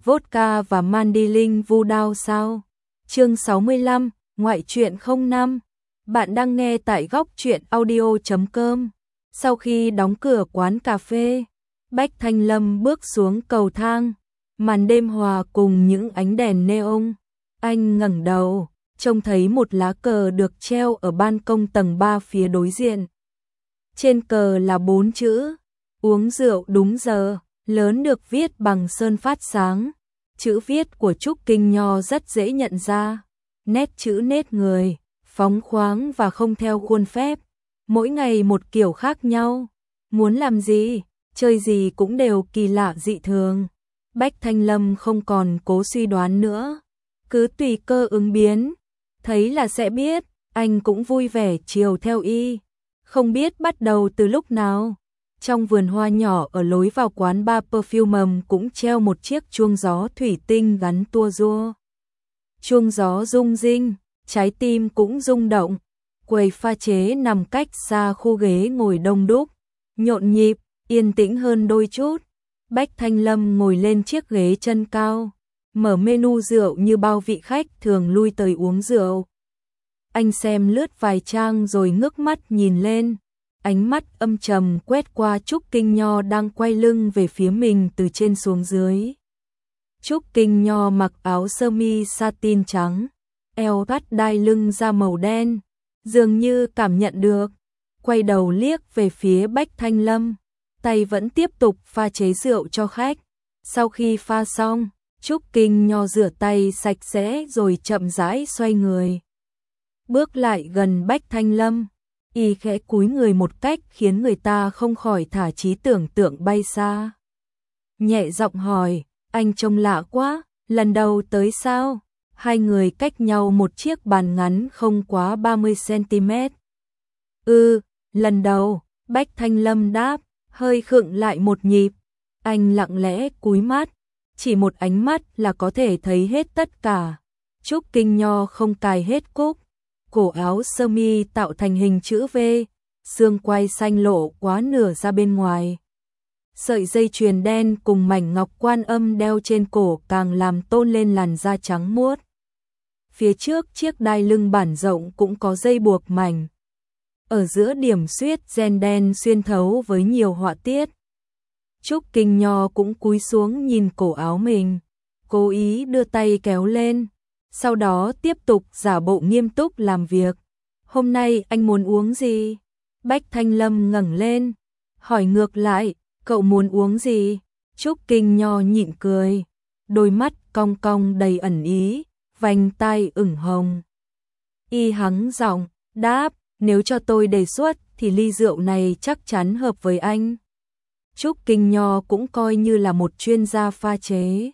vodka và mandilin vu đao sao? Chương 65, ngoại truyện 05. Bạn đang nghe tại góc truyện audio.com. Sau khi đóng cửa quán cà phê, Bách Thanh Lâm bước xuống cầu thang, màn đêm hòa cùng những ánh đèn neon. Anh ngẩng đầu, trông thấy một lá cờ được treo ở ban công tầng 3 phía đối diện. Trên cờ là 4 chữ: uống rượu đúng giờ, lớn được viết bằng sơn phát sáng. Chữ viết của Trúc Kinh Nho rất dễ nhận ra, nét chữ nét người, phóng khoáng và không theo khuôn phép, mỗi ngày một kiểu khác nhau. Muốn làm gì, chơi gì cũng đều kỳ lạ dị thường. Bách Thanh Lâm không còn cố suy đoán nữa, cứ tùy cơ ứng biến, thấy là sẽ biết. Anh cũng vui vẻ chiều theo y. Không biết bắt đầu từ lúc nào, trong vườn hoa nhỏ ở lối vào quán bar Perfumum cũng treo một chiếc chuông gió thủy tinh gắn tua rua. Chuông gió rung rinh, trái tim cũng rung động. Quầy pha chế nằm cách xa khu ghế ngồi đông đúc, nhộn nhịp, yên tĩnh hơn đôi chút. Bách Thanh Lâm ngồi lên chiếc ghế chân cao, mở menu rượu như bao vị khách thường lui tới uống rượu. Anh xem lướt vài trang rồi ngước mắt nhìn lên, ánh mắt âm trầm quét qua Trúc Kinh Nho đang quay lưng về phía mình từ trên xuống dưới. Trúc Kinh Nho mặc áo sơ mi satin trắng, eo thắt đai lưng da màu đen, dường như cảm nhận được, quay đầu liếc về phía Bách Thanh Lâm, tay vẫn tiếp tục pha chế rượu cho khách. Sau khi pha xong, Trúc Kinh Nho rửa tay sạch sẽ rồi chậm rãi xoay người, bước lại gần Bách Thanh Lâm, y khẽ cúi người một cách khiến người ta không khỏi thả trí tưởng tượng bay xa. Nhẹ giọng hỏi, anh trông lạ quá, lần đầu tới sao? Hai người cách nhau một chiếc bàn ngắn không quá 30 cm. Lần đầu, Bách Thanh Lâm đáp, hơi khựng lại một nhịp. Anh lặng lẽ cúi mắt, chỉ một ánh mắt là có thể thấy hết tất cả. Trúc Kinh Nho không cài hết cúc, cổ áo sơ mi tạo thành hình chữ V, xương quai xanh lộ quá nửa ra bên ngoài. Sợi dây chuyền đen cùng mảnh ngọc quan âm đeo trên cổ càng làm tôn lên làn da trắng muốt. Phía trước chiếc đai lưng bản rộng cũng có dây buộc mảnh. Ở giữa điểm xuyết ren đen xuyên thấu với nhiều họa tiết. Trúc Kinh Nho cũng cúi xuống nhìn cổ áo mình, cố ý đưa tay kéo lên, sau đó tiếp tục giả bộ nghiêm túc làm việc. Hôm nay anh muốn uống gì? Bách Thanh Lâm ngẩng lên, hỏi ngược lại, cậu muốn uống gì? Trúc Kinh Nho nhịn cười, đôi mắt cong cong đầy ẩn ý, vành tai ửng hồng. Y hắng giọng, đáp, nếu cho tôi đề xuất thì ly rượu này chắc chắn hợp với anh. Trúc Kinh Nho cũng coi như là một chuyên gia pha chế.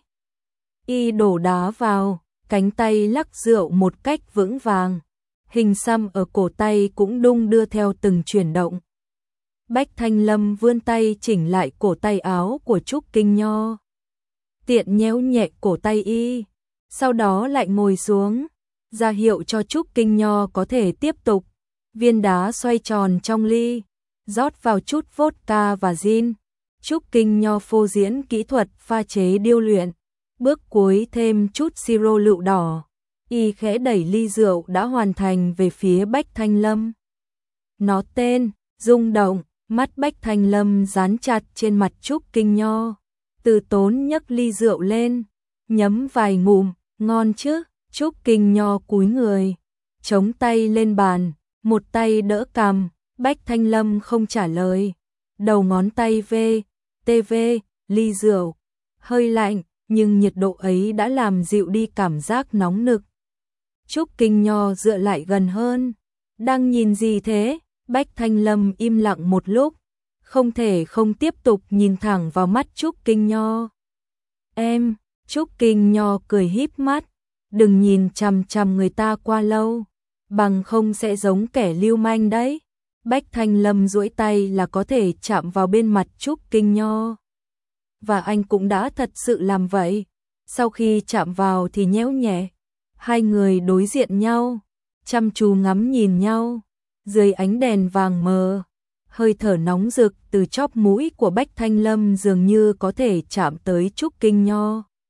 Y đổ đá vào, cánh tay lắc rượu một cách vững vàng, hình xăm ở cổ tay cũng đung đưa theo từng chuyển động. Bách Thanh Lâm vươn tay chỉnh lại cổ tay áo của Trúc Kinh Nho, tiện nhéo nhẹ cổ tay y, sau đó lại ngồi xuống, ra hiệu cho Trúc Kinh Nho có thể tiếp tục. Viên đá xoay tròn trong ly, rót vào chút vodka và gin. Trúc Kinh Nho phô diễn kỹ thuật pha chế điêu luyện, bước cuối thêm chút siro lựu đỏ. Y khẽ đẩy ly rượu đã hoàn thành về phía Bách Thanh Lâm. Nó tên, rung động, mắt Bách Thanh Lâm dán chặt trên mặt Trúc Kinh Nho. Từ tốn nhấc ly rượu lên, nhấm vài ngụm, ngon chứ? Trúc Kinh Nho cúi người, chống tay lên bàn, một tay đỡ cằm. Bách Thanh Lâm không trả lời, đầu ngón tay TV, ly rượu, hơi lạnh, nhưng nhiệt độ ấy đã làm dịu đi cảm giác nóng nực. Trúc Kinh Nho dựa lại gần hơn, đang nhìn gì thế? Bách Thanh Lâm im lặng một lúc, không thể không tiếp tục nhìn thẳng vào mắt Trúc Kinh Nho. Em, Trúc Kinh Nho cười híp mắt, đừng nhìn chằm chằm người ta qua lâu, bằng không sẽ giống kẻ lưu manh đấy. Bách Thanh Lâm duỗi tay là có thể chạm vào bên mặt Trúc Kinh Nho. Và anh cũng đã thật sự làm vậy. Sau khi chạm vào thì nhéo nhẹ. Hai người đối diện nhau, chăm chú ngắm nhìn nhau. Dưới ánh đèn vàng mờ, hơi thở nóng rực từ chóp mũi của Bách Thanh Lâm dường như có thể chạm tới Trúc Kinh Nho.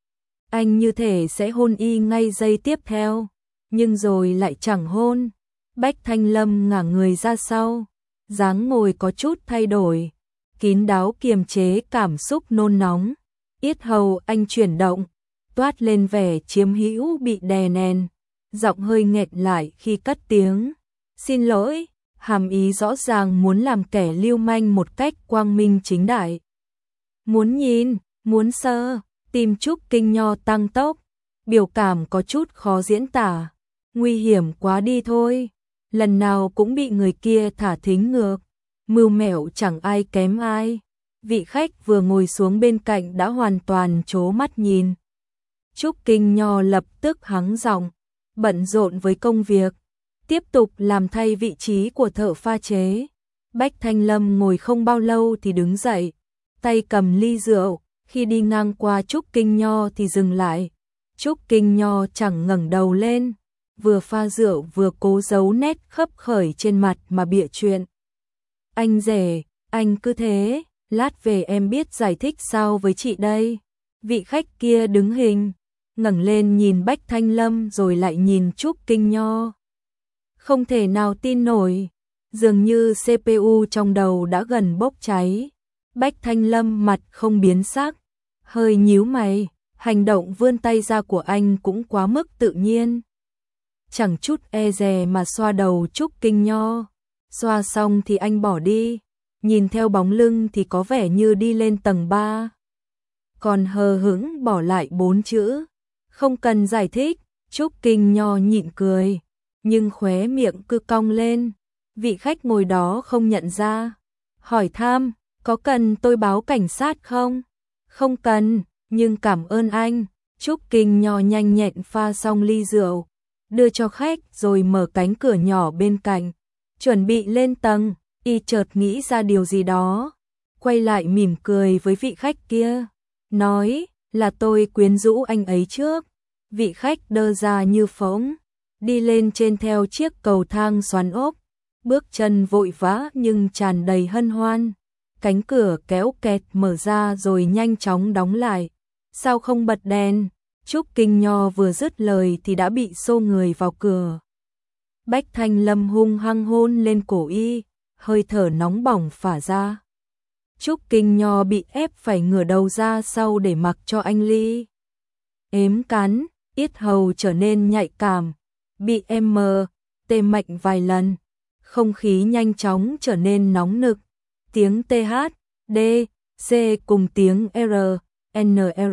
Anh như thể sẽ hôn y ngay giây tiếp theo, nhưng rồi lại chẳng hôn. Bách Thanh Lâm ngả người ra sau, dáng ngồi có chút thay đổi, kín đáo kiềm chế cảm xúc nôn nóng. Yết hầu anh chuyển động, toát lên vẻ chiếm hữu bị đè nén, giọng hơi nghẹn lại khi cất tiếng. Xin lỗi, hàm ý rõ ràng muốn làm kẻ lưu manh một cách quang minh chính đại. Muốn nhìn, muốn sơ, tim Trúc Kinh Nho tăng tốc, biểu cảm có chút khó diễn tả. Nguy hiểm quá đi thôi, lần nào cũng bị người kia thả thính ngược, mưu mẹo chẳng ai kém ai. Vị khách vừa ngồi xuống bên cạnh đã hoàn toàn trố mắt nhìn. Trúc Kinh Nho lập tức hắng giọng, bận rộn với công việc, tiếp tục làm thay vị trí của thợ pha chế. Bách Thanh Lâm ngồi không bao lâu thì đứng dậy, tay cầm ly rượu, khi đi ngang qua Trúc Kinh Nho thì dừng lại. Trúc Kinh Nho chẳng ngẩng đầu lên, vừa pha rượu vừa cố giấu nét khấp khởi trên mặt mà bịa chuyện. Anh rể, anh cứ thế, lát về em biết giải thích sao với chị đây. Vị khách kia đứng hình, ngẩng lên nhìn Bách Thanh Lâm rồi lại nhìn Trúc Kinh Nho. Không thể nào tin nổi, dường như CPU trong đầu đã gần bốc cháy. Bách Thanh Lâm mặt không biến sắc, hơi nhíu mày, hành động vươn tay ra của anh cũng quá mức tự nhiên. Chẳng chút e dè mà xoa đầu Trúc Kinh Nho, xoa xong thì anh bỏ đi, nhìn theo bóng lưng thì có vẻ như đi lên tầng 3. Còn hờ hững bỏ lại 4 chữ, không cần giải thích. Trúc Kinh Nho nhịn cười, nhưng khóe miệng cứ cong lên. Vị khách ngồi đó không nhận ra, hỏi thăm, có cần tôi báo cảnh sát không? Không cần, nhưng cảm ơn anh. Trúc Kinh Nho nhanh nhẹn pha xong ly rượu, đưa cho khách rồi mở cánh cửa nhỏ bên cạnh, chuẩn bị lên tầng. Y chợt nghĩ ra điều gì đó, quay lại mỉm cười với vị khách kia, nói là tôi quyến rũ anh ấy trước. Vị khách đơ ra như phỗng, đi lên trên theo chiếc cầu thang xoắn ốc, bước chân vội vã nhưng tràn đầy hân hoan. Cánh cửa kéo kẹt mở ra rồi nhanh chóng đóng lại. Sao không bật đèn? Trúc Kinh Nho vừa dứt lời thì đã bị xô người vào cửa. Bách Thanh Lâm hung hăng hôn lên cổ y, hơi thở nóng bỏng phả ra. Trúc Kinh Nho bị ép phải ngửa đầu ra sau để mặc cho anh ly ếm cắn, yết hầu trở nên nhạy cảm, bị tê mạnh vài lần, không khí nhanh chóng trở nên nóng nực. Tiếng TH, D, C cùng tiếng R, NR.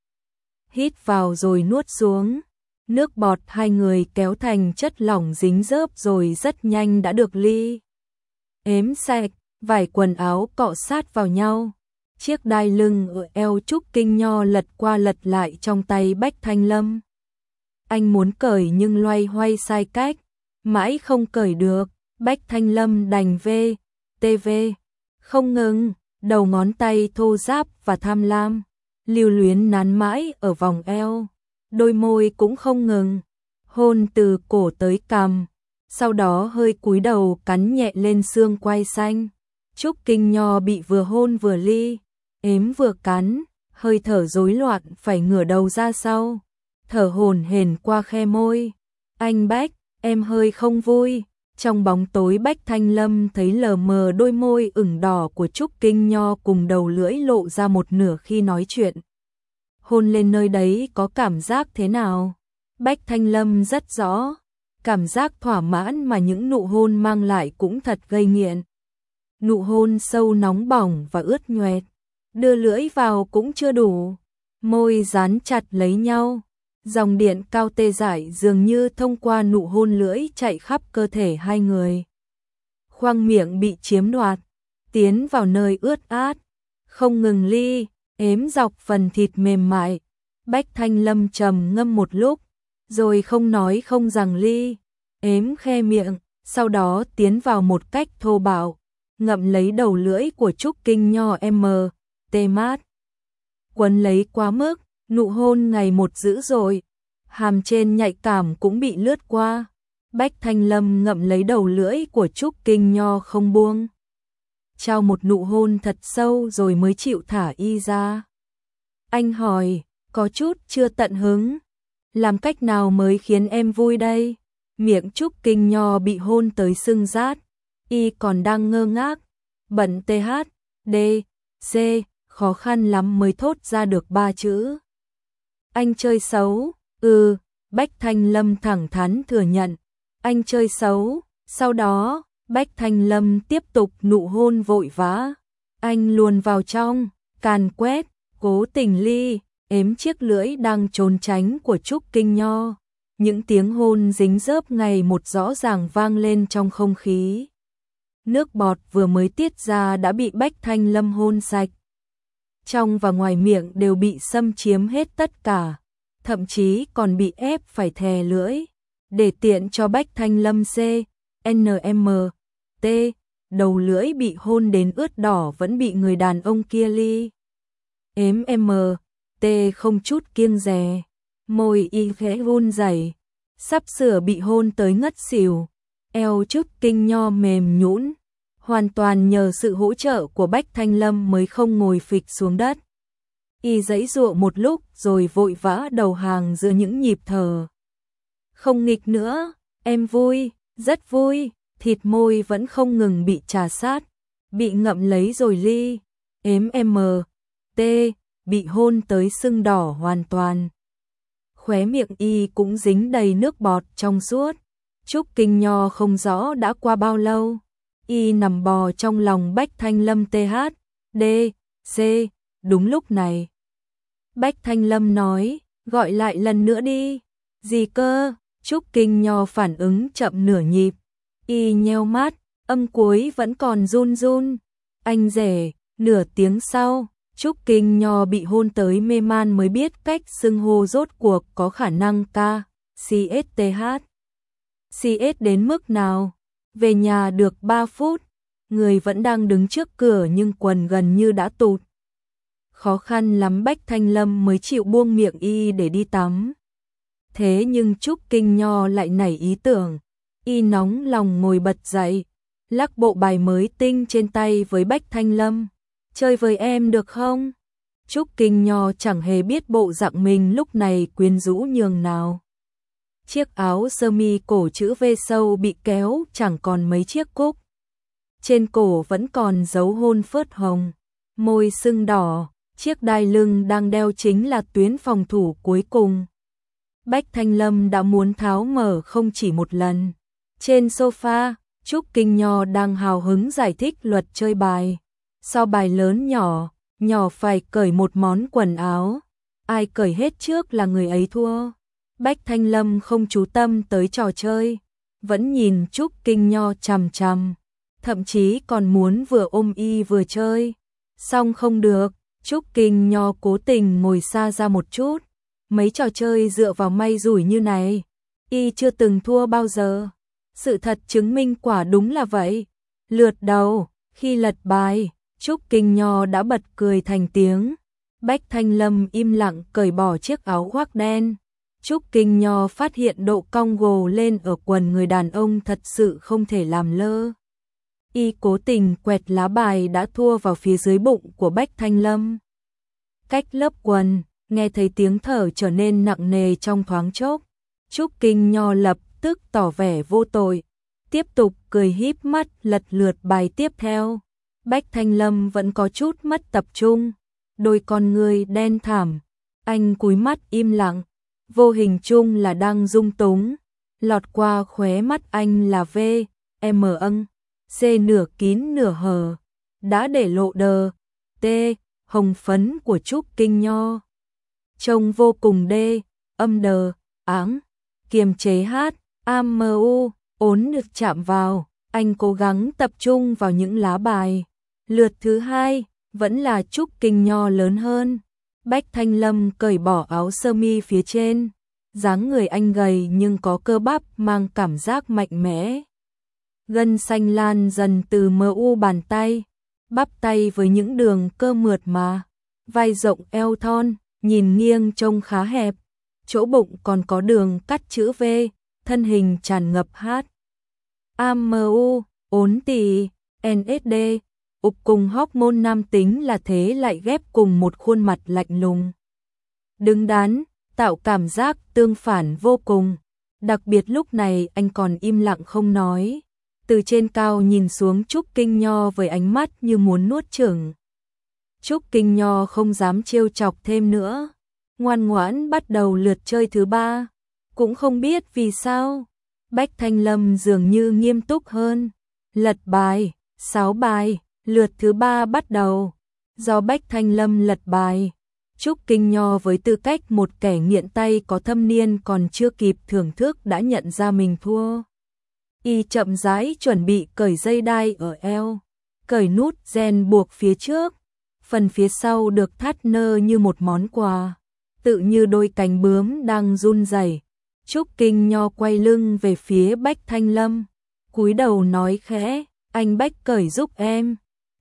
Hít vào rồi nuốt xuống. Nước bọt hai người kéo thành chất lỏng dính dớp rồi rất nhanh đã được ly ếm sạch, vải quần áo cọ sát vào nhau. Chiếc đai lưng ở eo Trúc Kinh Nho lật qua lật lại trong tay Bách Thanh Lâm. Anh muốn cởi nhưng loay hoay sai cách, mãi không cởi được. Bách Thanh Lâm đành TV không ngừng, đầu ngón tay thô ráp và tham lam, lưu luyến nán mãi ở vòng eo, đôi môi cũng không ngừng, hôn từ cổ tới cằm, sau đó hơi cúi đầu cắn nhẹ lên xương quai xanh. Trúc Kinh Nho bị vừa hôn vừa ly ếm vừa cắn, hơi thở rối loạn phải ngửa đầu ra sau, thở hổn hển qua khe môi. Anh Bách, em hơi không vui. Trong bóng tối Bách Thanh Lâm thấy lờ mờ đôi môi ửng đỏ của Trúc Kinh Nho cùng đầu lưỡi lộ ra một nửa khi nói chuyện. Hôn lên nơi đấy có cảm giác thế nào? Bách Thanh Lâm rất rõ, cảm giác thỏa mãn mà những nụ hôn mang lại cũng thật gây nghiện. Nụ hôn sâu nóng bỏng và ướt nhoẹt, đưa lưỡi vào cũng chưa đủ, môi dán chặt lấy nhau. Dòng điện cao tê dại dường như thông qua nụ hôn lưỡi chạy khắp cơ thể hai người. Khoang miệng bị chiếm đoạt, tiến vào nơi ướt át, không ngừng ly ếm dọc phần thịt mềm mại. Bách Thanh Lâm trầm ngâm một lúc, rồi không nói không rằng ly ếm khe miệng, sau đó tiến vào một cách thô bạo, ngậm lấy đầu lưỡi của Trúc Kinh Nho tê mát. Quấn lấy quá mức, nụ hôn ngày một dữ dội, hàm trên nhạy cảm cũng bị lướt qua. Bách Thanh Lâm ngậm lấy đầu lưỡi của Trúc Kinh Nho không buông, trao một nụ hôn thật sâu rồi mới chịu thả y ra. Anh hỏi, có chút chưa tận hứng. Làm cách nào mới khiến em vui đây? Miệng Trúc Kinh Nho bị hôn tới sưng rát, y còn đang ngơ ngác, bận TH, D, C, khó khăn lắm mới thốt ra được 3 chữ. Anh chơi xấu, Bách Thanh Lâm thẳng thắn thừa nhận, anh chơi xấu, sau đó, Bách Thanh Lâm tiếp tục nụ hôn vội vã. Anh luồn vào trong, càn quét, cố tình ếm chiếc lưỡi đang trốn tránh của Trúc Kinh Nho. Những tiếng hôn dính dớp ngày một rõ ràng vang lên trong không khí. Nước bọt vừa mới tiết ra đã bị Bách Thanh Lâm hôn sạch. Trong và ngoài miệng đều bị xâm chiếm hết tất cả, thậm chí còn bị ép phải thè lưỡi, để tiện cho Bách Thanh Lâm T, đầu lưỡi bị hôn đến ướt đỏ vẫn bị người đàn ông kia ếm T không chút kiêng dè, môi y khẽ run rẩy, sắp sửa bị hôn tới ngất xỉu, eo Trúc Kinh Nho mềm nhũn, hoàn toàn nhờ sự hỗ trợ của Bách Thanh Lâm mới không ngồi phịch xuống đất. Y giãy giụa một lúc rồi vội vã đầu hàng giữa những nhịp thở. Không nghịch nữa, em vui, rất vui, thịt môi vẫn không ngừng bị trà sát, bị ngậm lấy rồi ếm T, bị hôn tới sưng đỏ hoàn toàn. Khóe miệng y cũng dính đầy nước bọt trong suốt. Trúc Kinh Nho không rõ đã qua bao lâu, y nằm bò trong lòng Bách Thanh Lâm TH, D, C, đúng lúc này. Bách Thanh Lâm nói, gọi lại lần nữa đi. Gì cơ? Trúc Kinh Nho phản ứng chậm nửa nhịp, y nheo mắt, âm cuối vẫn còn run run. Anh rể, nửa tiếng sau, Trúc Kinh Nho bị hôn tới mê man mới biết cách xưng hô rốt cuộc có khả năng CSTH. CS đến mức nào? Về nhà được 3 phút, người vẫn đang đứng trước cửa nhưng quần gần như đã tụt. Khó khăn lắm Bách Thanh Lâm mới chịu buông miệng y để đi tắm. Thế nhưng Trúc Kinh Nho lại nảy ý tưởng, y nóng lòng ngồi bật dậy, lắc bộ bài mới tinh trên tay với Bách Thanh Lâm. Chơi với em được không? Trúc Kinh Nho chẳng hề biết bộ dạng mình lúc này quyến rũ nhường nào. Chiếc áo sơ mi cổ chữ V sâu bị kéo chẳng còn mấy chiếc cúc. Trên cổ vẫn còn dấu hôn phớt hồng, môi sưng đỏ, chiếc đai lưng đang đeo chính là tuyến phòng thủ cuối cùng. Bách Thanh Lâm đã muốn tháo mở không chỉ một lần. Trên sofa, Trúc Kinh Nho đang hào hứng giải thích luật chơi bài. So bài lớn nhỏ, nhỏ phải cởi một món quần áo. Ai cởi hết trước là người ấy thua. Bách Thanh Lâm không chú tâm tới trò chơi, vẫn nhìn Trúc Kinh Nho chằm chằm, thậm chí còn muốn vừa ôm y vừa chơi. Xong không được, Trúc Kinh Nho cố tình ngồi xa ra một chút. Mấy trò chơi dựa vào may rủi như này, y chưa từng thua bao giờ. Sự thật chứng minh quả đúng là vậy. Lượt đầu, khi lật bài, Trúc Kinh Nho đã bật cười thành tiếng. Bách Thanh Lâm im lặng cởi bỏ chiếc áo khoác đen. Trúc Kinh Nho phát hiện độ cong gồ lên ở quần người đàn ông thật sự không thể làm lơ. Y cố tình quẹt lá bài đã thua vào phía dưới bụng của Bách Thanh Lâm. Cách lớp quần, nghe thấy tiếng thở trở nên nặng nề trong thoáng chốc. Trúc Kinh Nho lập tức tỏ vẻ vô tội, tiếp tục cười híp mắt lật lượt bài tiếp theo. Bách Thanh Lâm vẫn có chút mất tập trung, đôi con người đen thẳm, anh cúi mắt im lặng, vô hình chung là đang rung túng. Lọt qua khóe mắt anh là V, M âng, C nửa kín nửa hở, đã để lộ đờ, T, hồng phấn của Trúc Kinh Nho. Trông vô cùng âm đờ, áng, kiềm chế hát, AMU, ốn được chạm vào, anh cố gắng tập trung vào những lá bài. Lượt thứ hai, vẫn là Trúc Kinh Nho lớn hơn. Bách Thanh Lâm cởi bỏ áo sơ mi phía trên, dáng người anh gầy nhưng có cơ bắp mang cảm giác mạnh mẽ. Gân xanh lan dần từ mu bàn tay, bắp tay với những đường cơ mượt mà, vai rộng eo thon, nhìn nghiêng trông khá hẹp, chỗ bụng còn có đường cắt chữ V, thân hình tràn ngập hát. AMU, ốn tì, NSD, ục cùng hormone nam tính là thế lại ghép cùng một khuôn mặt lạnh lùng. đứng đắn, tạo cảm giác tương phản vô cùng. Đặc biệt lúc này anh còn im lặng không nói, từ trên cao nhìn xuống Trúc Kinh Nho với ánh mắt như muốn nuốt chửng. Trúc Kinh Nho không dám trêu chọc thêm nữa, ngoan ngoãn bắt đầu lượt chơi thứ 3, cũng không biết vì sao. Bách Thanh Lâm dường như nghiêm túc hơn, lật bài, 6 bài, lượt thứ 3 bắt đầu. Do Bách Thanh Lâm lật bài, Trúc Kinh Nho với tư cách một kẻ nghiện tay có thâm niên còn chưa kịp thưởng thức đã nhận ra mình thua. Y chậm rãi chuẩn bị cởi dây đai ở eo, cởi nút ren buộc phía trước, phần phía sau được thắt nơ như một món quà, tự như đôi cánh bướm đang run rẩy. Trúc Kinh Nho quay lưng về phía Bách Thanh Lâm, cúi đầu nói khẽ, anh Bách cởi giúp em.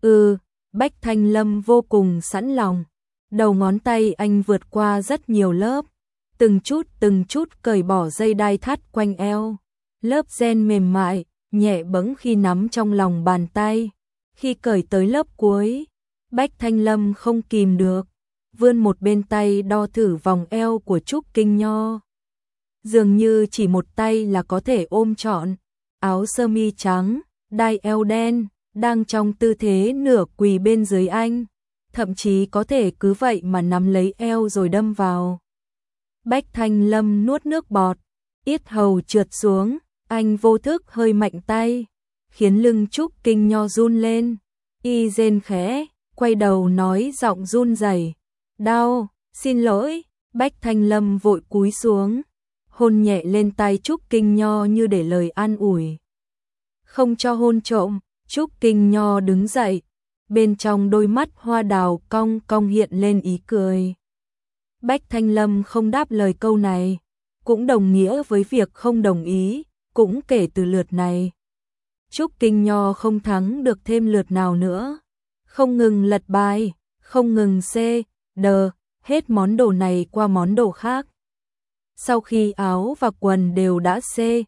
Bách Thanh Lâm vô cùng sẵn lòng. Đầu ngón tay anh vượt qua rất nhiều lớp, từng chút cởi bỏ dây đai thắt quanh eo. Lớp ren mềm mại, nhẹ bẫng khi nắm trong lòng bàn tay. Khi cởi tới lớp cuối, Bách Thanh Lâm không kìm được, vươn một bên tay đo thử vòng eo của Trúc Kinh Nho. Dường như chỉ một tay là có thể ôm trọn. Áo sơ mi trắng, đai eo đen, đang trong tư thế nửa quỳ bên dưới anh. Thậm chí có thể cứ vậy mà nắm lấy eo rồi đâm vào. Bách Thanh Lâm nuốt nước bọt, yết hầu trượt xuống, anh vô thức hơi mạnh tay, khiến lưng Trúc Kinh Nho run lên. Y rên khẽ, quay đầu nói giọng run rẩy, đau, xin lỗi. Bách Thanh Lâm vội cúi xuống, hôn nhẹ lên tay Trúc Kinh Nho như để lời an ủi. Không cho hôn trộm, Trúc Kinh Nho đứng dậy, bên trong đôi mắt hoa đào cong cong hiện lên ý cười. Bách Thanh Lâm không đáp lời câu này, cũng đồng nghĩa với việc không đồng ý, cũng kể từ lượt này. Trúc Kinh Nho không thắng được thêm lượt nào nữa, không ngừng lật bài, không ngừng đờ, hết món đồ này qua món đồ khác. Sau khi áo và quần đều đã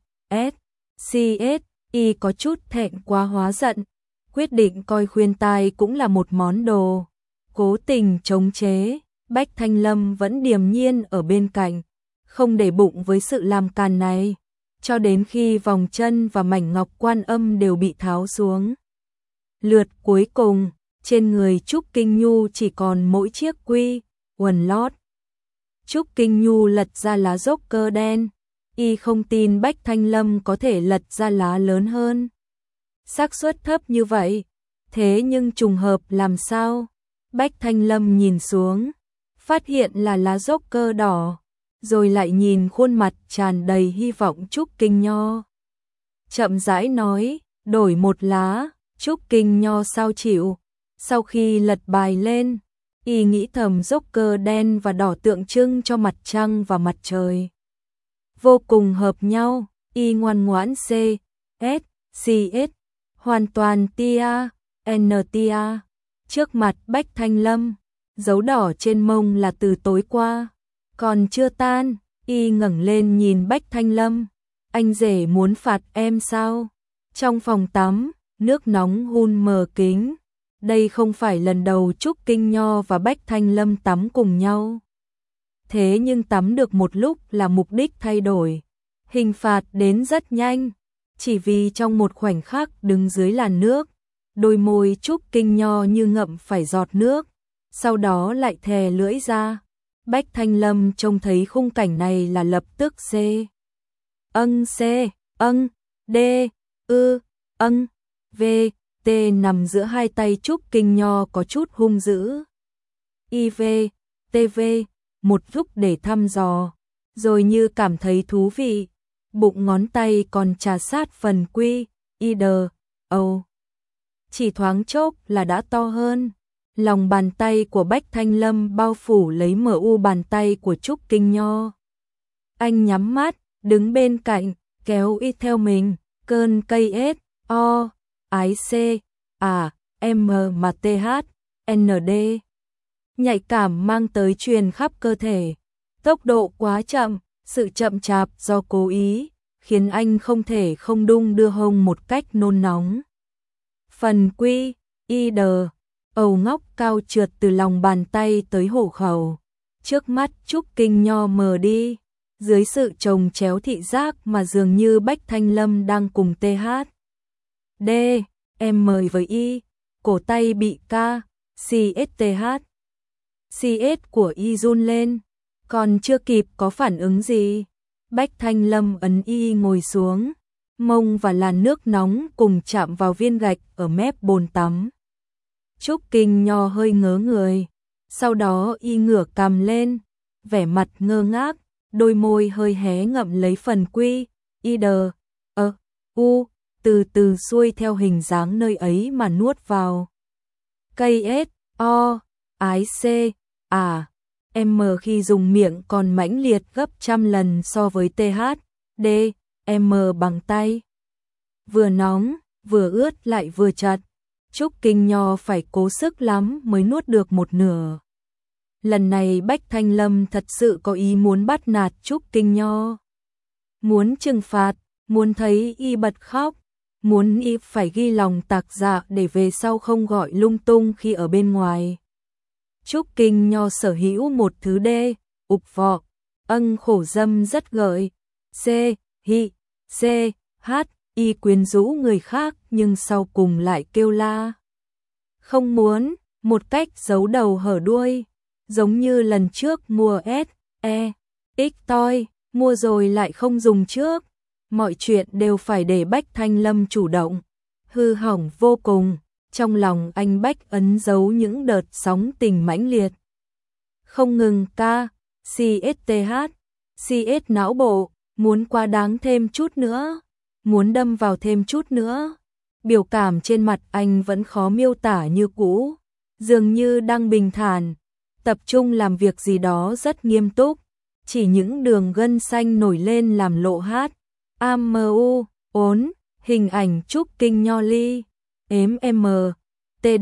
y có chút thẹn quá hóa giận, quyết định coi khuyên tai cũng là một món đồ. Cố tình chống chế, Bách Thanh Lâm vẫn điềm nhiên ở bên cạnh, không để bụng với sự làm càn này, cho đến khi vòng chân và mảnh ngọc quan âm đều bị tháo xuống. Lượt cuối cùng, trên người Trúc Kinh Nhu chỉ còn mỗi chiếc quần lót. Trúc Kinh Nhu lật ra lá dốc cơ đen, y không tin Bách Thanh Lâm có thể lật ra lá lớn hơn. Xác suất thấp như vậy, thế nhưng trùng hợp làm sao? Bách Thanh Lâm nhìn xuống, phát hiện là lá dốc cơ đỏ, rồi lại nhìn khuôn mặt tràn đầy hy vọng Trúc Kinh Nho. Chậm rãi nói, đổi một lá. Trúc Kinh Nho sao chịu. Sau khi lật bài lên, y nghĩ thầm dốc cơ đen và đỏ tượng trưng cho mặt trăng và mặt trời. Vô cùng hợp nhau, y ngoan ngoãn hoàn toàn tia. Trước mặt Bách Thanh Lâm, dấu đỏ trên mông là từ tối qua, còn chưa tan. Y ngẩng lên nhìn Bách Thanh Lâm, anh rể muốn phạt em sao? Trong phòng tắm, nước nóng hun mờ kính. Đây không phải lần đầu Trúc Kinh Nho và Bách Thanh Lâm tắm cùng nhau. Thế nhưng tắm được một lúc là mục đích thay đổi. Hình phạt đến rất nhanh, chỉ vì trong một khoảnh khắc đứng dưới làn nước, đôi môi Trúc Kinh Nho như ngậm phải giọt nước, sau đó lại thè lưỡi ra. Bách Thanh Lâm trông thấy khung cảnh này là lập tức T nằm giữa hai tay Trúc Kinh Nho có chút hung dữ. Một lúc để thăm dò, rồi như cảm thấy thú vị, bụng ngón tay còn trà sát phần chỉ thoáng chốc là đã to hơn. Lòng bàn tay của Bách Thanh Lâm bao phủ lấy MU bàn tay của Trúc Kinh Nho. Anh nhắm mắt, đứng bên cạnh, kéo y theo mình, cơn cây MTHND. Nhạy cảm mang tới truyền khắp cơ thể. Tốc độ quá chậm, sự chậm chạp do cố ý, khiến anh không thể không đung đưa hông một cách nôn nóng. Phần ầu ngóc cao trượt từ lòng bàn tay tới hổ khẩu. Trước mắt Trúc Kinh Nho mờ đi, dưới sự chồng chéo thị giác mà dường như Bách Thanh Lâm đang cùng TH. D, em mời với Y, cổ tay bị ca, CSTH. CS của Y run lên, còn chưa kịp có phản ứng gì. Bách Thanh Lâm ấn Y ngồi xuống, mông và làn nước nóng cùng chạm vào viên gạch ở mép bồn tắm. Trúc Kinh Nho hơi ngớ người, sau đó Y ngửa cằm lên, vẻ mặt ngơ ngác, đôi môi hơi hé ngậm lấy phần quy, Y đờ, U, từ từ xuôi theo hình dáng nơi ấy mà nuốt vào. Cây S, O, ái C, M khi dùng miệng còn mãnh liệt gấp trăm lần so với TH, D, M bằng tay. Vừa nóng, vừa ướt lại vừa chặt. Trúc Kinh Nho phải cố sức lắm mới nuốt được một nửa. Lần này Bách Thanh Lâm thật sự có ý muốn bắt nạt Trúc Kinh Nho. Muốn trừng phạt, muốn thấy Y bật khóc, muốn Y phải ghi lòng tạc dạ để về sau không gọi lung tung khi ở bên ngoài. Trúc Kinh Nho sở hữu một thứ đê, ục vọ, khổ dâm rất gợi, Y quyến rũ người khác nhưng sau cùng lại kêu la. Không muốn, một cách giấu đầu hở đuôi, giống như lần trước mua X toy, mua rồi lại không dùng trước. Mọi chuyện đều phải để Bách Thanh Lâm chủ động, hư hỏng vô cùng. Trong lòng anh Bách ấn giấu những đợt sóng tình mãnh liệt. Không ngừng ca, CSTH, CS não bộ, muốn quá đáng thêm chút nữa, muốn đâm vào thêm chút nữa. Biểu cảm trên mặt anh vẫn khó miêu tả như cũ, dường như đang bình thản, tập trung làm việc gì đó rất nghiêm túc, chỉ những đường gân xanh nổi lên làm lộ hát. AMU, ốn, hình ảnh Trúc Kinh Nho ly. M, TD,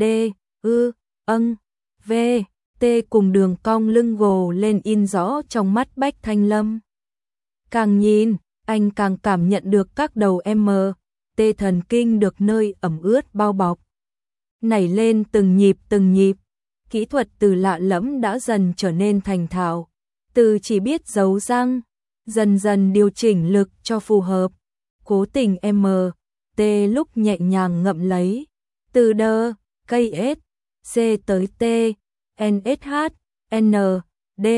V, T cùng đường cong lưng gồ lên in rõ trong mắt Bách Thanh Lâm. Càng nhìn, anh càng cảm nhận được các đầu M, T thần kinh được nơi ẩm ướt bao bọc. Nảy lên từng nhịp, kỹ thuật từ lạ lẫm đã dần trở nên thành thạo, từ chỉ biết giấu răng, dần dần điều chỉnh lực cho phù hợp. Cố tình M, T lúc nhẹ nhàng ngậm lấy, từ đơ, cây S, C tới T, NSH, N, D,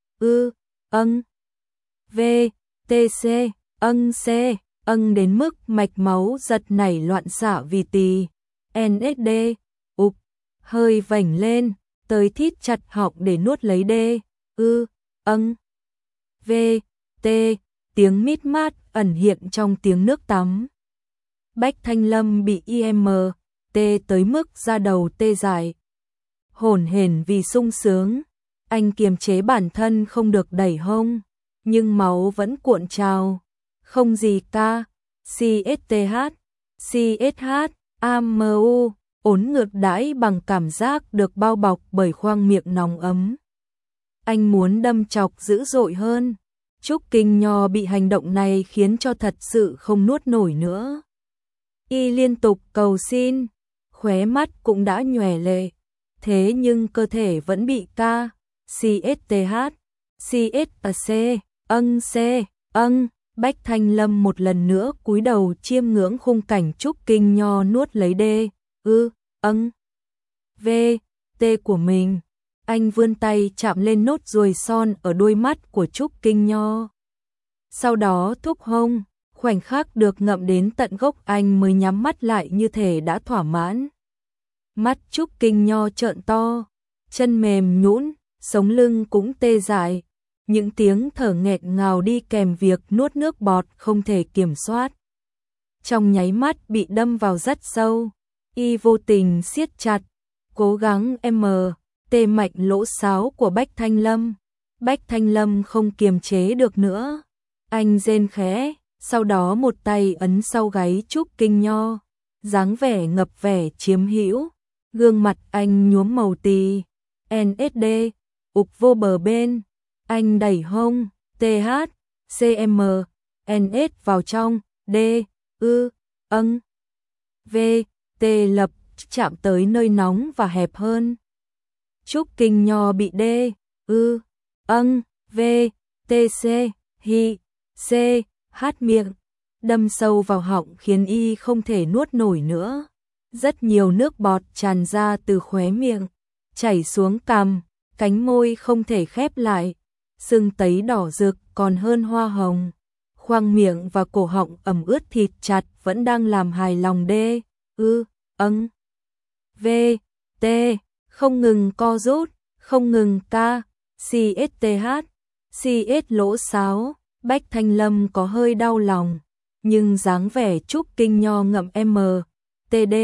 V, TC, C, đến mức mạch máu giật nảy loạn xạ vì tì, NSD, hơi vảnh lên, tới thít chặt họng để nuốt lấy D, V, T, tiếng mít mát ẩn hiện trong tiếng nước tắm. Bách Thanh Lâm bị IM, T tới mức da đầu tê dại. Hổn hển vì sung sướng, anh kiềm chế bản thân không được đẩy hông, nhưng máu vẫn cuộn trào. Không gì ca, CSTH, AMU, ốn ngược đãi bằng cảm giác được bao bọc bởi khoang miệng nóng ấm. Anh muốn đâm chọc dữ dội hơn. Trúc Kinh Nho bị hành động này khiến cho thật sự không nuốt nổi nữa. Y liên tục cầu xin, khóe mắt cũng đã nhòe lệ, thế nhưng cơ thể vẫn bị ca, CSTH, CSAC, Bách Thanh Lâm một lần nữa cúi đầu chiêm ngưỡng khung cảnh Trúc Kinh Nho nuốt lấy D, V, T của mình. Anh vươn tay chạm lên nốt ruồi son ở đôi mắt của Trúc Kinh Nho. Sau đó thúc hông, khoảnh khắc được ngậm đến tận gốc anh mới nhắm mắt lại như thể đã thỏa mãn. Mắt Trúc Kinh Nho trợn to, chân mềm nhũn, sống lưng cũng tê dại. Những tiếng thở nghẹt ngào đi kèm việc nuốt nước bọt không thể kiểm soát. Trong nháy mắt bị đâm vào rất sâu, Y vô tình siết chặt, cố gắng tê mạnh lỗ sáo của Bách Thanh Lâm. Bách Thanh Lâm không kiềm chế được nữa. Anh rên khẽ, sau đó một tay ấn sau gáy Trúc Kinh Nho, dáng vẻ ngập vẻ chiếm hữu, gương mặt anh nhuốm màu tì, NSD, vô bờ bên. Anh đẩy hông, TH, CM, NS vào trong, D, V, T lập chạm tới nơi nóng và hẹp hơn. Trúc Kinh Nho bị D, V, T, C, Hi, C, hát miệng, đâm sâu vào họng khiến y không thể nuốt nổi nữa. Rất nhiều nước bọt tràn ra từ khóe miệng, chảy xuống cằm, cánh môi không thể khép lại, sưng tấy đỏ rực còn hơn hoa hồng. Khoang miệng và cổ họng ẩm ướt thịt chặt vẫn đang làm hài lòng D, V, T, không ngừng co rút, không ngừng ca, CSTH, CS lỗ sáo. Bách Thanh Lâm có hơi đau lòng, nhưng dáng vẻ Trúc Kinh Nho ngậm M, TD,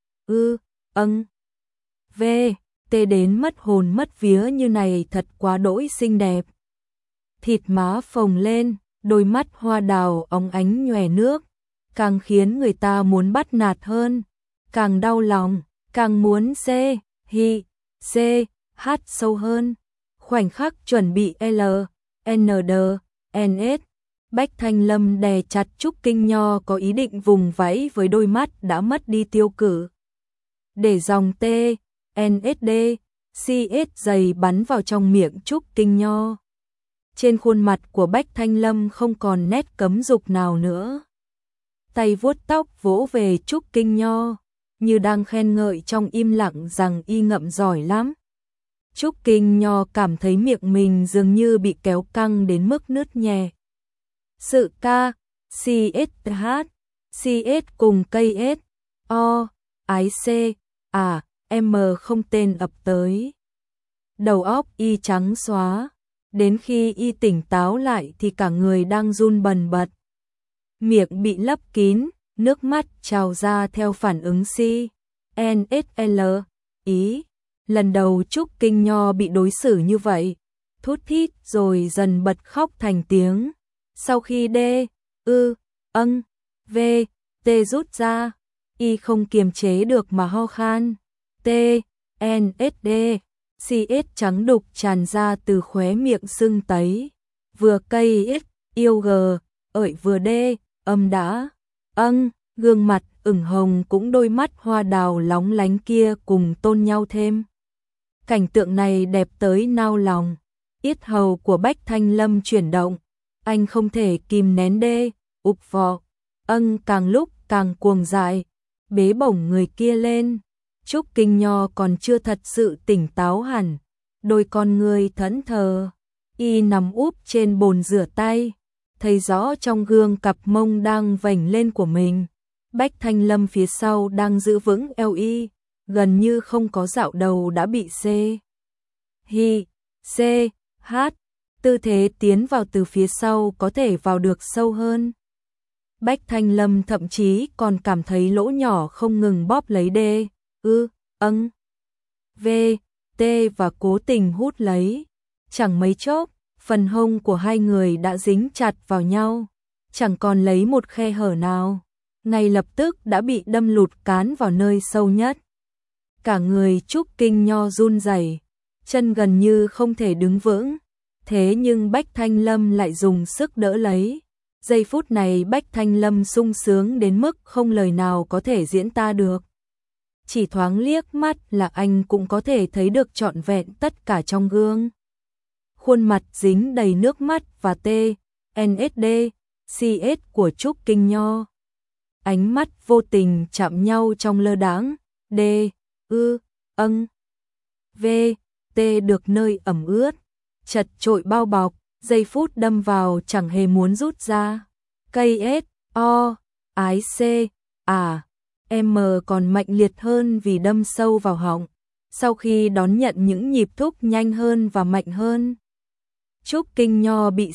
V, T đến mất hồn mất vía như này thật quá đỗi xinh đẹp. Thịt má phồng lên, đôi mắt hoa đào óng ánh nhòe nước, càng khiến người ta muốn bắt nạt hơn, càng đau lòng, càng muốn C, hát sâu hơn. Khoảnh khắc chuẩn bị L, ND, NS, Bách Thanh Lâm đè chặt Trúc Kinh Nho có ý định vùng vẫy với đôi mắt đã mất đi tiêu cự. Để dòng T, NSD, CS dày bắn vào trong miệng Trúc Kinh Nho. Trên khuôn mặt của Bách Thanh Lâm không còn nét cấm dục nào nữa. Tay vuốt tóc vỗ về Trúc Kinh Nho, như đang khen ngợi trong im lặng rằng y ngậm giỏi lắm. Trúc Kinh Nho cảm thấy miệng mình dường như bị kéo căng đến mức nứt nhè. Sự ca, CSH, CS cùng cây S, O, ái C, M không tên ập tới. Đầu óc y trắng xóa, đến khi y tỉnh táo lại thì cả người đang run bần bật. Miệng bị lấp kín, nước mắt trào ra theo phản ứng NSL, ý. Lần đầu Trúc Kinh Nho bị đối xử như vậy, thút thít rồi dần bật khóc thành tiếng. Sau khi D, V, T rút ra, y không kiềm chế được mà ho khan. T, NSD, CS trắng đục tràn ra từ khóe miệng sưng tấy. Vừa cây X, yêu G, vừa D, đã. Gương mặt ửng hồng cũng đôi mắt hoa đào lóng lánh kia cùng tôn nhau thêm. Cảnh tượng này đẹp tới nao lòng. Yết hầu của Bách Thanh Lâm chuyển động, anh không thể kìm nén vò. Càng lúc càng cuồng dại, bế bổng người kia lên. Trúc Kinh Nho còn chưa thật sự tỉnh táo hẳn, đôi con người thẫn thờ. Y nằm úp trên bồn rửa tay, thấy rõ trong gương cặp mông đang vểnh lên của mình. Bách Thanh Lâm phía sau đang giữ vững eo y, gần như không có dạo đầu đã bị hát. Tư thế tiến vào từ phía sau có thể vào được sâu hơn. Bách Thanh Lâm thậm chí còn cảm thấy lỗ nhỏ không ngừng bóp lấy D, V, T và cố tình hút lấy. Chẳng mấy chốc, phần hông của hai người đã dính chặt vào nhau, chẳng còn lấy một khe hở nào. Ngay lập tức đã bị đâm lụt cán vào nơi sâu nhất. Cả người Trúc Kinh Nho run rẩy, chân gần như không thể đứng vững. Thế nhưng Bách Thanh Lâm lại dùng sức đỡ lấy. Giây phút này Bách Thanh Lâm sung sướng đến mức không lời nào có thể diễn tả được. Chỉ thoáng liếc mắt là anh cũng có thể thấy được trọn vẹn tất cả trong gương. Khuôn mặt dính đầy nước mắt và NSD, CS của Trúc Kinh Nho. Ánh mắt vô tình chạm nhau trong lơ đãng. D, V, T được nơi ẩm ướt, chật trội bao bọc, giây phút đâm vào chẳng hề muốn rút ra. Cây S, O, ái C, M còn mạnh liệt hơn vì đâm sâu vào họng. Sau khi đón nhận những nhịp thúc nhanh hơn và mạnh hơn, Trúc Kinh Nho bị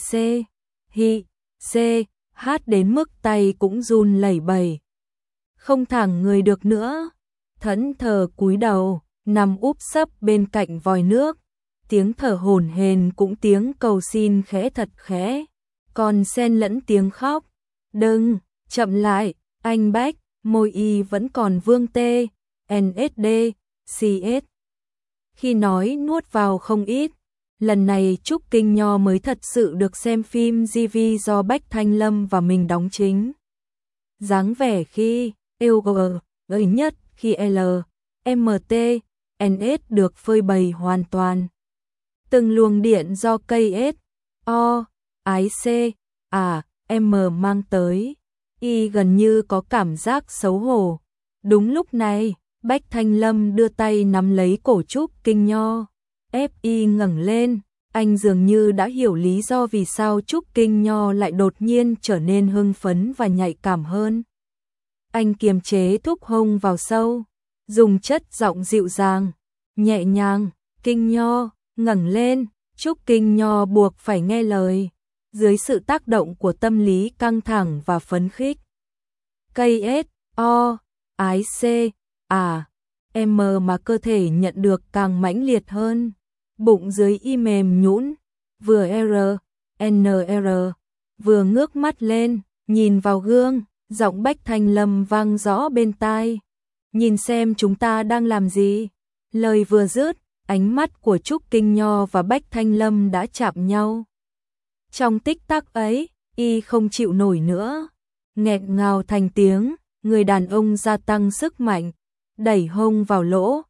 hát đến mức tay cũng run lẩy bẩy. Không thẳng người được nữa, thẫn thờ cúi đầu, nằm úp sấp bên cạnh vòi nước. Tiếng thở hổn hển cũng tiếng cầu xin khẽ thật khẽ, còn xen lẫn tiếng khóc. Đừng, chậm lại, anh Bách, môi y vẫn còn vương NSD, CS. Khi nói nuốt vào không ít, lần này Trúc Kinh Nho mới thật sự được xem phim GV do Bách Thanh Lâm và mình đóng chính. Dáng vẻ khi gây nhất khi LMT, NS được phơi bày hoàn toàn. Từng luồng điện do cây S, O, ái C, M mang tới, y gần như có cảm giác xấu hổ. Đúng lúc này, Bách Thanh Lâm đưa tay nắm lấy cổ Trúc Kinh Nho, ép y ngẩng lên. Anh dường như đã hiểu lý do vì sao Trúc Kinh Nho lại đột nhiên trở nên hưng phấn và nhạy cảm hơn. Anh kiềm chế thúc hông vào sâu, dùng chất giọng dịu dàng, nhẹ nhàng. Kinh Nho, ngẩng lên. Trúc Kinh Nho buộc phải nghe lời, dưới sự tác động của tâm lý căng thẳng và phấn khích. Cây S, O, ái C, M mà cơ thể nhận được càng mãnh liệt hơn. Bụng dưới y mềm nhũn, vừa NR, vừa ngước mắt lên, nhìn vào gương, giọng Bách Thanh Lâm vang rõ bên tai. Nhìn xem chúng ta đang làm gì. Lời vừa dứt, ánh mắt của Trúc Kinh Nho và Bách Thanh Lâm đã chạm nhau. Trong tích tắc ấy, y không chịu nổi nữa. Nghẹt ngào thành tiếng, người đàn ông gia tăng sức mạnh, đẩy hông vào lỗ,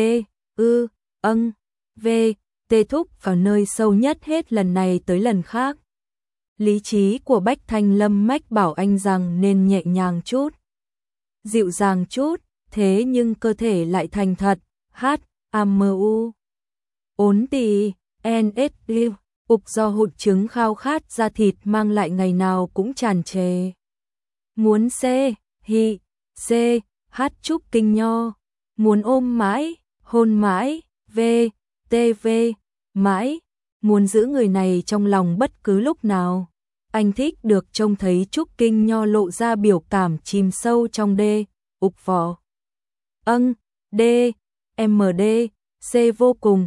V, tê thúc vào nơi sâu nhất hết lần này tới lần khác. Lý trí của Bách Thanh Lâm mách bảo anh rằng nên nhẹ nhàng chút, dịu dàng chút, thế nhưng cơ thể lại thành thật. HAMU ốn tì, NSD, ục do hụt trứng khao khát da thịt mang lại ngày nào cũng tràn trề. Muốn Trúc Kinh Nho, muốn ôm mãi, hôn mãi, mãi, muốn giữ người này trong lòng bất cứ lúc nào. Anh thích được trông thấy Trúc Kinh Nho lộ ra biểu cảm chìm sâu trong ục vỏ. MD, C vô cùng,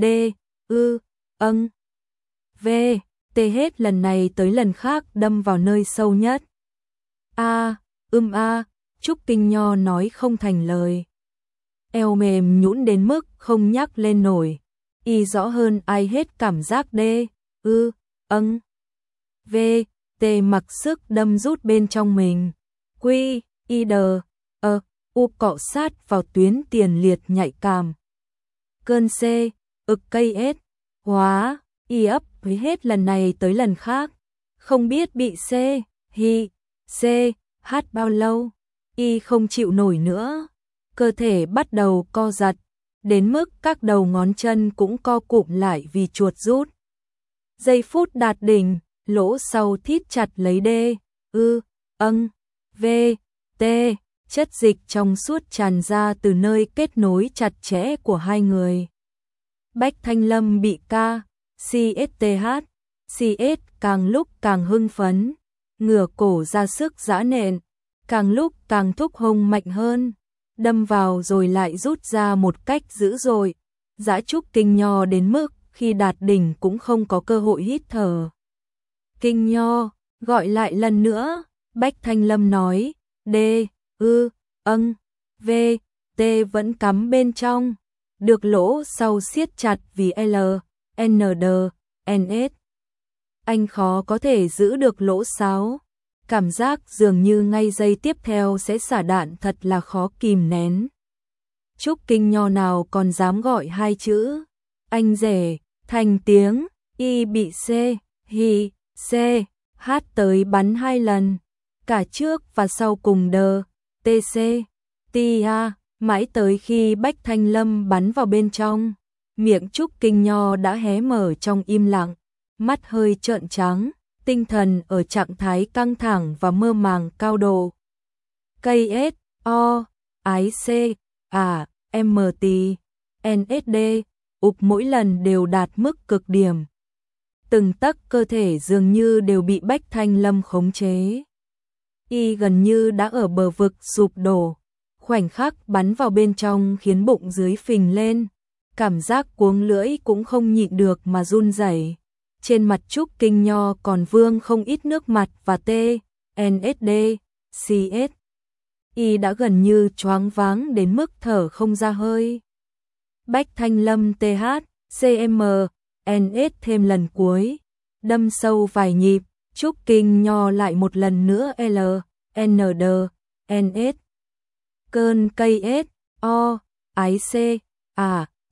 V, T hết lần này tới lần khác đâm vào nơi sâu nhất. Trúc Kinh Nho nói không thành lời. Eo mềm nhũn đến mức không nhắc lên nổi. Y rõ hơn ai hết cảm giác V, T mặc sức đâm rút bên trong mình. U cọ sát vào tuyến tiền liệt nhạy cảm. Cơn cây S, hóa, y ấp với hết lần này tới lần khác. Không biết bị bao lâu, y không chịu nổi nữa. Cơ thể bắt đầu co giật, đến mức các đầu ngón chân cũng co cụm lại vì chuột rút. Giây phút đạt đỉnh, lỗ sau thít chặt lấy V, T, chất dịch trong suốt tràn ra từ nơi kết nối chặt chẽ của hai người. Bách Thanh Lâm bị CS càng lúc càng hưng phấn, ngửa cổ ra sức giã nện, càng lúc càng thúc hông mạnh hơn, đâm vào rồi lại rút ra một cách dữ dội, giã Trúc Kinh Nho đến mức khi đạt đỉnh cũng không có cơ hội hít thở. Kinh Nho, gọi lại lần nữa, Bách Thanh Lâm nói, V, T vẫn cắm bên trong, được lỗ sau siết chặt vì NS. Anh khó có thể giữ được lỗ sáo, cảm giác dường như ngay giây tiếp theo sẽ xả đạn thật là khó kìm nén. Trúc Kinh Nho nào còn dám gọi hai chữ, anh rể, thành tiếng, y bị C, tới bắn hai lần, cả trước và sau cùng TC, mãi tới khi Bách Thanh Lâm bắn vào bên trong, miệng Trúc Kinh Nho đã hé mở trong im lặng, mắt hơi trợn trắng, tinh thần ở trạng thái căng thẳng và mơ màng cao độ. Cây S, O, ái C, MT, NSD, ục mỗi lần đều đạt mức cực điểm. Từng tấc cơ thể dường như đều bị Bách Thanh Lâm khống chế. Y gần như đã ở bờ vực sụp đổ. Khoảnh khắc bắn vào bên trong khiến bụng dưới phình lên. Cảm giác cuống lưỡi cũng không nhịn được mà run rẩy. Trên mặt Trúc Kinh Nho còn vương không ít nước mặt và NSD, CS. Y đã gần như choáng váng đến mức thở không ra hơi. Bách Thanh Lâm CM, NS thêm lần cuối, đâm sâu vài nhịp, Trúc Kinh Nho lại một lần nữa ND, NS. Cơn cây S, O, ái C,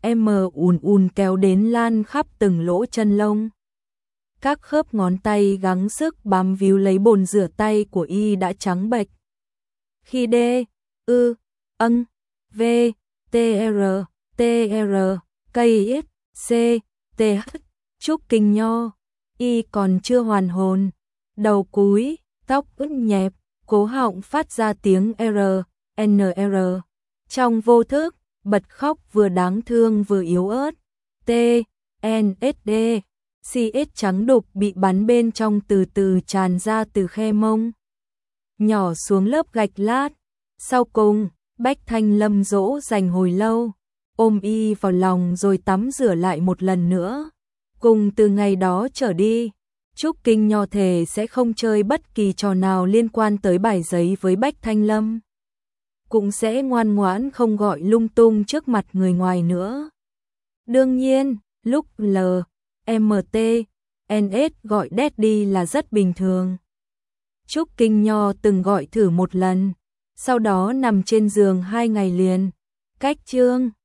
M ùn ùn kéo đến lan khắp từng lỗ chân lông. Các khớp ngón tay gắng sức bám víu lấy bồn rửa tay của y đã trắng bệch. Khi D, ư, âng, V, TR, TR, cây C, TH, Trúc Kinh Nho, y còn chưa hoàn hồn, đầu cúi, tóc ướt nhẹp, cố họng phát ra tiếng R, NR. Trong vô thức, bật khóc vừa đáng thương vừa yếu ớt. T, NSD, CS trắng đục bị bắn bên trong từ từ tràn ra từ khe mông, nhỏ xuống lớp gạch lát. Sau cùng, Bách Thanh Lâm dỗ dành hồi lâu, ôm y vào lòng rồi tắm rửa lại một lần nữa. Cùng từ ngày đó trở đi, Trúc Kinh Nho thề sẽ không chơi bất kỳ trò nào liên quan tới bài giấy với Bách Thanh Lâm. Cũng sẽ ngoan ngoãn không gọi lung tung trước mặt người ngoài nữa. Đương nhiên, lúc L, MT, NS gọi Daddy là rất bình thường. Trúc Kinh Nho từng gọi thử một lần, sau đó nằm trên giường 2 ngày liền. Cách chương